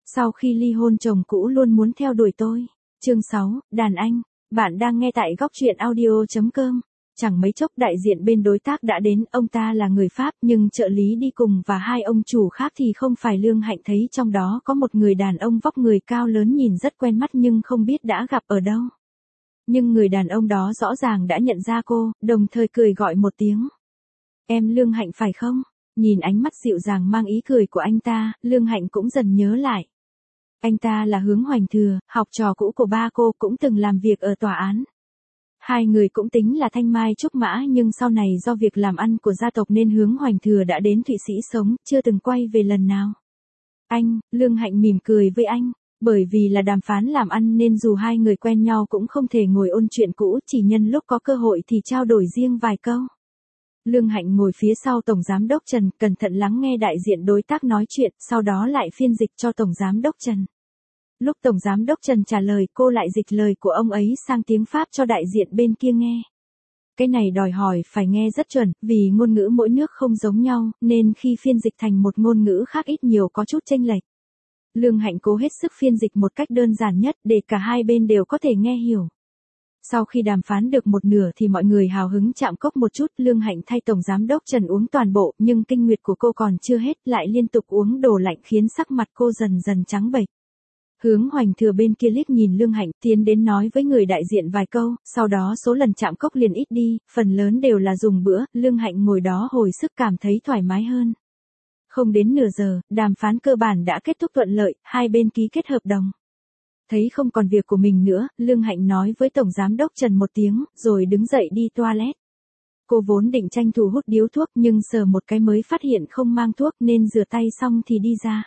Sau khi ly hôn chồng cũ luôn muốn theo đuổi tôi. Chương 6, đàn anh. Bạn đang nghe tại góc truyện audio.com. Chẳng mấy chốc đại diện bên đối tác đã đến, ông ta là người Pháp nhưng trợ lý đi cùng và hai ông chủ khác thì không phải. Lương Hạnh thấy trong đó có một người đàn ông vóc người cao lớn nhìn rất quen mắt nhưng không biết đã gặp ở đâu. Nhưng người đàn ông đó rõ ràng đã nhận ra cô, đồng thời cười gọi một tiếng. Em Lương Hạnh phải không? Nhìn ánh mắt dịu dàng mang ý cười của anh ta, Lương Hạnh cũng dần nhớ lại. Anh ta là Hướng Hoành Thừa, học trò cũ của ba cô, cũng từng làm việc ở tòa án. Hai người cũng tính là thanh mai trúc mã nhưng sau này do việc làm ăn của gia tộc nên Hướng Hoành Thừa đã đến Thụy Sĩ sống, chưa từng quay về lần nào. Anh, Lương Hạnh mỉm cười với anh, bởi vì là đàm phán làm ăn nên dù hai người quen nhau cũng không thể ngồi ôn chuyện cũ, chỉ nhân lúc có cơ hội thì trao đổi riêng vài câu. Lương Hạnh ngồi phía sau Tổng Giám đốc Trần, cẩn thận lắng nghe đại diện đối tác nói chuyện, sau đó lại phiên dịch cho Tổng Giám đốc Trần. Lúc Tổng Giám đốc Trần trả lời, cô lại dịch lời của ông ấy sang tiếng Pháp cho đại diện bên kia nghe. Cái này đòi hỏi phải nghe rất chuẩn, vì ngôn ngữ mỗi nước không giống nhau, nên khi phiên dịch thành một ngôn ngữ khác ít nhiều có chút chênh lệch. Lương Hạnh cố hết sức phiên dịch một cách đơn giản nhất để cả hai bên đều có thể nghe hiểu. Sau khi đàm phán được một nửa thì mọi người hào hứng chạm cốc một chút, Lương Hạnh thay Tổng Giám đốc Trần uống toàn bộ, nhưng kinh nguyệt của cô còn chưa hết, lại liên tục uống đồ lạnh khiến sắc mặt cô dần dần trắng bệch. Hướng Hoành Thừa bên kia liếc nhìn Lương Hạnh, tiến đến nói với người đại diện vài câu, sau đó số lần chạm cốc liền ít đi, phần lớn đều là dùng bữa, Lương Hạnh ngồi đó hồi sức cảm thấy thoải mái hơn. Không đến nửa giờ, đàm phán cơ bản đã kết thúc thuận lợi, hai bên ký kết hợp đồng. Thấy không còn việc của mình nữa, Lương Hạnh nói với Tổng Giám đốc Trần một tiếng, rồi đứng dậy đi toilet. Cô vốn định tranh thủ hút điếu thuốc nhưng sờ một cái mới phát hiện không mang thuốc nên rửa tay xong thì đi ra.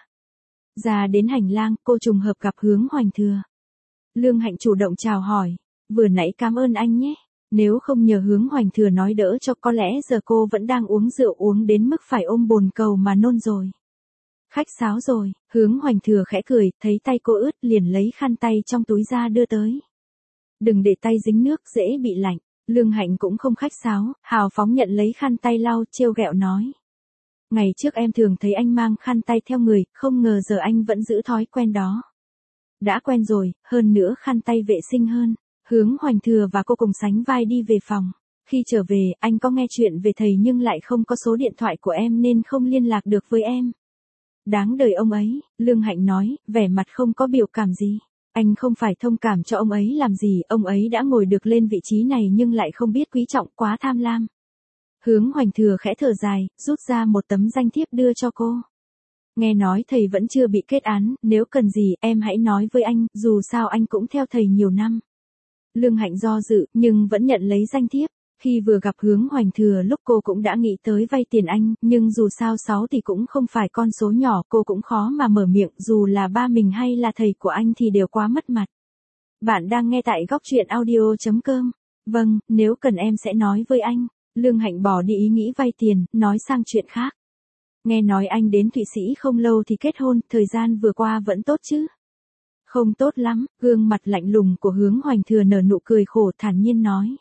Ra đến hành lang, cô trùng hợp gặp Hướng Hoành Thừa. Lương Hạnh chủ động chào hỏi, vừa nãy cảm ơn anh nhé. Nếu không nhờ Hướng Hoành Thừa nói đỡ cho có lẽ giờ cô vẫn đang uống rượu uống đến mức phải ôm bồn cầu mà nôn rồi. Khách sáo rồi, Hướng Hoành Thừa khẽ cười, thấy tay cô ướt liền lấy khăn tay trong túi ra đưa tới. Đừng để tay dính nước, dễ bị lạnh. Lương Hạnh cũng không khách sáo, hào phóng nhận lấy khăn tay lau, trêu ghẹo nói. Ngày trước em thường thấy anh mang khăn tay theo người, không ngờ giờ anh vẫn giữ thói quen đó. Đã quen rồi, hơn nữa khăn tay vệ sinh hơn. Hướng Hoành Thừa và cô cùng sánh vai đi về phòng. Khi trở về, anh có nghe chuyện về thầy nhưng lại không có số điện thoại của em nên không liên lạc được với em. Đáng đời ông ấy, Lương Hạnh nói, vẻ mặt không có biểu cảm gì. Anh không phải thông cảm cho ông ấy làm gì, ông ấy đã ngồi được lên vị trí này nhưng lại không biết quý trọng, quá tham lam. Hướng Hoành Thừa khẽ thở dài, rút ra một tấm danh thiếp đưa cho cô. Nghe nói thầy vẫn chưa bị kết án, nếu cần gì em hãy nói với anh, dù sao anh cũng theo thầy nhiều năm. Lương Hạnh do dự, nhưng vẫn nhận lấy danh thiếp. Khi vừa gặp Hướng Hoành Thừa lúc cô cũng đã nghĩ tới vay tiền anh, nhưng dù sao 6 thì cũng không phải con số nhỏ, cô cũng khó mà mở miệng, dù là ba mình hay là thầy của anh thì đều quá mất mặt. Bạn đang nghe tại góc truyện audio.com. Vâng, nếu cần em sẽ nói với anh. Lương Hạnh bỏ đi ý nghĩ vay tiền, nói sang chuyện khác. Nghe nói anh đến Thụy Sĩ không lâu thì kết hôn, thời gian vừa qua vẫn tốt chứ? Không tốt lắm, gương mặt lạnh lùng của Hướng Hoành Thừa nở nụ cười khổ thản nhiên nói.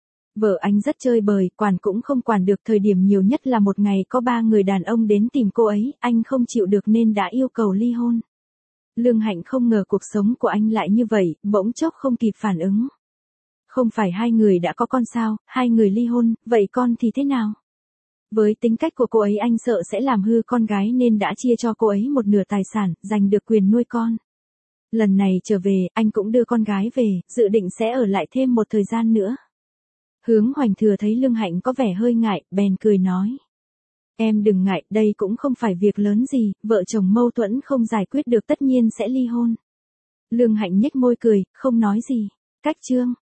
Vợ anh rất chơi bời, quản cũng không quản được, thời điểm nhiều nhất là một ngày có 3 người đàn ông đến tìm cô ấy, anh không chịu được nên đã yêu cầu ly hôn. Lương Hạnh không ngờ cuộc sống của anh lại như vậy, bỗng chốc không kịp phản ứng. Không phải hai người đã có con sao, hai người ly hôn, vậy con thì thế nào? Với tính cách của cô ấy anh sợ sẽ làm hư con gái nên đã chia cho cô ấy một nửa tài sản, giành được quyền nuôi con. Lần này trở về, anh cũng đưa con gái về, dự định sẽ ở lại thêm một thời gian nữa. Hướng Hoành Thừa thấy Lương Hạnh có vẻ hơi ngại, bèn cười nói. Em đừng ngại, đây cũng không phải việc lớn gì, vợ chồng mâu thuẫn không giải quyết được tất nhiên sẽ ly hôn. Lương Hạnh nhếch môi cười, không nói gì. Cách chương.